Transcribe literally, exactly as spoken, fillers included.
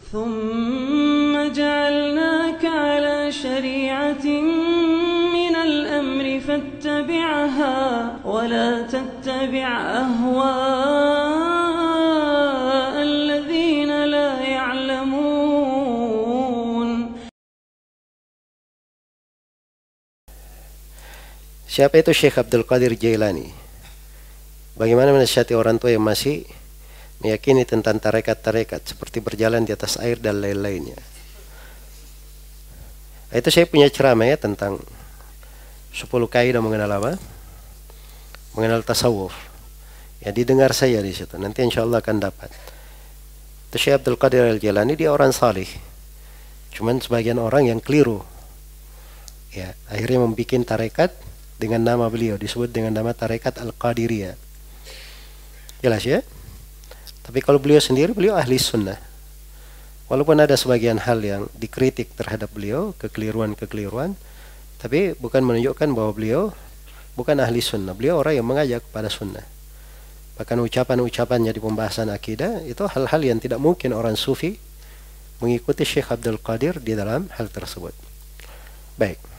ثم جعلناك على شريعة من الأمر فاتبعها ولا تتبع أهواء الذين لا يعلمون. Siapa itu Syekh Abdul Qadir Jailani? Bagaimana menasihati orang tua yang masih meyakini tentang tarekat-tarekat seperti berjalan di atas air dan lain-lainnya? Itu saya punya ceramah ya tentang sepuluh kaidah mengenal apa? Mengenal tasawuf. Ya didengar saya di situ. Nanti insya Allah akan dapat. Itu Syekh Abdul Qadir Al-Jailani, dia orang salih. Cuman sebagian orang yang keliru. Ya, akhirnya membuat tarekat dengan nama beliau, disebut dengan nama tarekat Al-Qadiriyah. Jelas ya? Tapi kalau beliau sendiri, beliau ahli sunnah. Walaupun ada sebagian hal yang dikritik terhadap beliau, kekeliruan-kekeliruan, tapi bukan menunjukkan bahwa beliau bukan ahli sunnah. Beliau orang yang mengajak pada sunnah. Bahkan ucapan-ucapannya di pembahasan akidah, itu hal-hal yang tidak mungkin orang sufi mengikuti Syekh Abdul Qadir di dalam hal tersebut. Baik.